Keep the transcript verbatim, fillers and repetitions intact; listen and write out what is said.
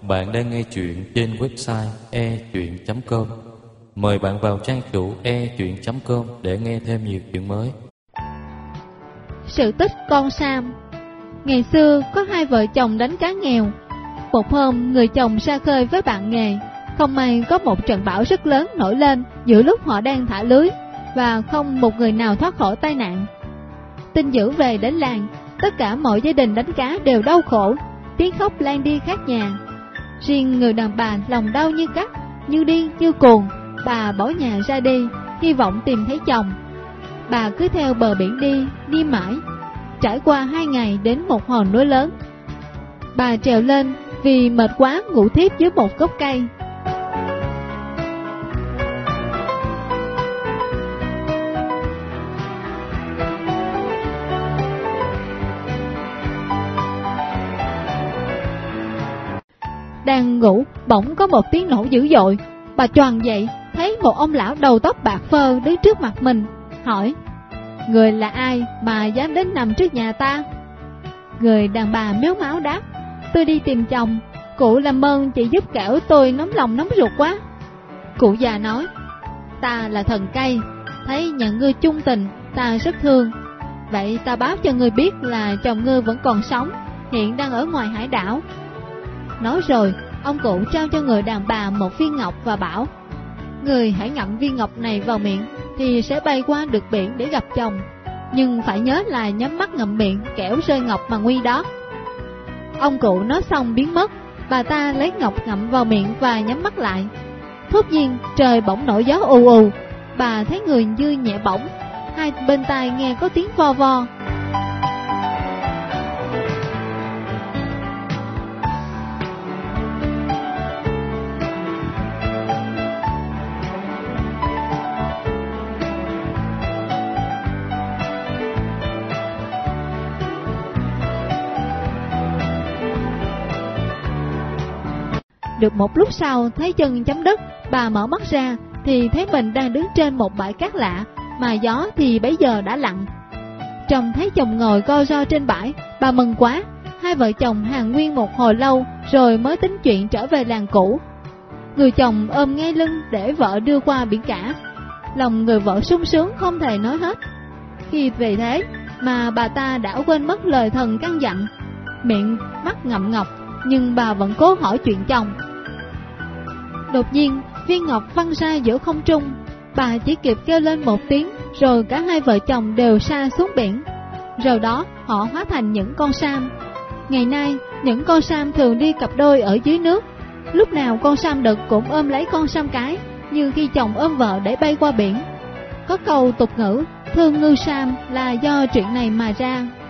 Bạn đang nghe chuyện trên website e chuyện chấm com. Mời bạn vào trang chủ e chuyện chấm com để nghe thêm nhiều chuyện mới. Sự tích con Sam. Ngày xưa có hai vợ chồng đánh cá nghèo. Một hôm người chồng ra khơi với bạn nghề. Không may có một trận bão rất lớn nổi lên giữa lúc họ đang thả lưới, và không một người nào thoát khỏi tai nạn. Tin dữ về đến làng, tất cả mọi gia đình đánh cá đều đau khổ, tiếng khóc lan đi khắp nhà. Riêng người đàn bà lòng đau như cắt, như điên như cuồng. Bà bỏ nhà ra đi, hy vọng tìm thấy chồng. Bà cứ theo bờ biển đi, đi mãi. Trải qua hai ngày đến một hòn núi lớn. Bà trèo lên vì mệt quá ngủ thiếp dưới một gốc cây. Đang ngủ, bỗng có một tiếng nổ dữ dội. Bà choàng dậy, thấy một ông lão đầu tóc bạc phơ đứng trước mặt mình, hỏi: "Người là ai mà dám đến nằm trước nhà ta?" Người đàn bà mếu máo đáp: "Tôi đi tìm chồng, cụ làm ơn chị giúp kẻo tôi nóng lòng nóng ruột quá." Cụ già nói: "Ta là thần cây, thấy nhà ngươi chung tình, ta rất thương. Vậy ta báo cho ngươi biết là chồng ngươi vẫn còn sống, hiện đang ở ngoài hải đảo." Nói rồi, ông cụ trao cho người đàn bà một viên ngọc và bảo: "Người hãy ngậm viên ngọc này vào miệng thì sẽ bay qua được biển để gặp chồng. Nhưng phải nhớ là nhắm mắt ngậm miệng, kẻo rơi ngọc mà nguy đó." Ông cụ nói xong biến mất. Bà ta lấy ngọc ngậm vào miệng và nhắm mắt lại. Thốt nhiên trời bỗng nổi gió ù ù. Bà thấy người như nhẹ bỗng, hai bên tai nghe có tiếng vo vo. Được một lúc sau thấy chân chấm đất, bà mở mắt ra thì thấy mình đang đứng trên một bãi cát lạ, mà gió thì bấy giờ đã lặng. Trông thấy chồng ngồi co ro trên bãi, bà mừng quá. Hai vợ chồng hàn huyên một hồi lâu rồi mới tính chuyện trở về làng cũ. Người chồng ôm ngay lưng để vợ đưa qua biển cả. Lòng người vợ sung sướng không thể nói hết. Khi về thế mà bà ta đã quên mất lời thần căn dặn. Miệng mắt ngậm ngọc, nhưng bà vẫn cố hỏi chuyện chồng. Đột nhiên viên ngọc văng ra giữa không trung. Bà chỉ kịp kêu lên một tiếng, rồi cả hai vợ chồng đều sa xuống biển. Rồi đó họ hóa thành những con sam. Ngày nay những con sam thường đi cặp đôi ở dưới nước. Lúc nào con sam đực cũng ôm lấy con sam cái, như khi chồng ôm vợ để bay qua biển. Có câu tục ngữ thương ngư sam là do chuyện này mà ra.